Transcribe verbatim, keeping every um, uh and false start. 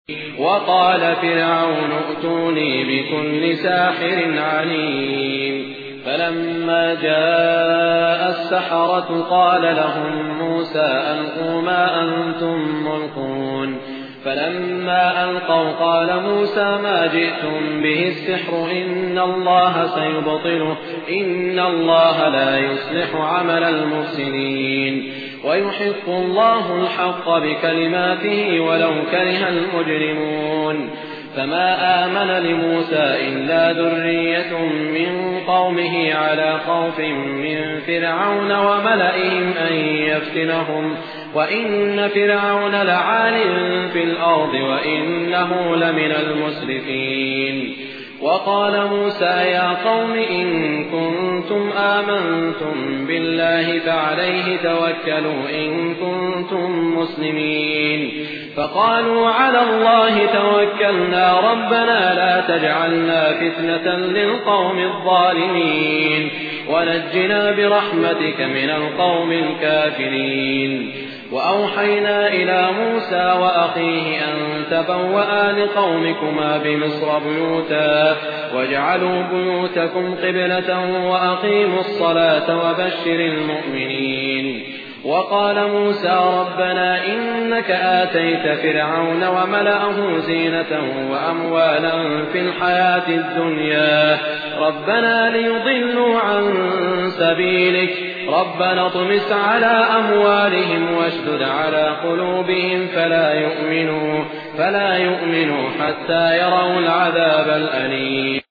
وقال فرعون ائتوني بكل ساحر عليم. فلما جاء السحرة قال لهم موسى ألقوا ما أنتم ملقون. فلما ألقوا قال موسى ما جئتم به السحر إن الله سيبطله إن الله لا يصلح عمل المفسدين ويحق الله الحق بكلماته ولو كره المجرمون. فما آمن لموسى إلا ذرية من قومه على خوف من فرعون وملئهم أن يفتنهم وإن فرعون لعال في الأرض وإنه لمن المسرفين. وقال موسى يا قوم إن كنتم آمنتم بالله فعليه توكلوا إن كنتم مسلمين. فقالوا على الله توكلنا ربنا لا تجعلنا فتنة للقوم الظالمين ونجنا برحمتك من القوم الكافرين. وأوحينا إلى موسى وأخيه أن تبوأ لقومكما بمصر بيوتا واجعلوا بيوتكم قبلة وأقيموا الصلاة وبشر المؤمنين. وقال موسى ربنا إنك آتيت فرعون وملأه زينة وأموالا في الحياة الدنيا ربنا ليضلوا عن سبيلك ربنا اطمس على أموالهم واشدد على قلوبهم فلا يؤمنوا, فلا يؤمنوا حتى يروا العذاب الأليم.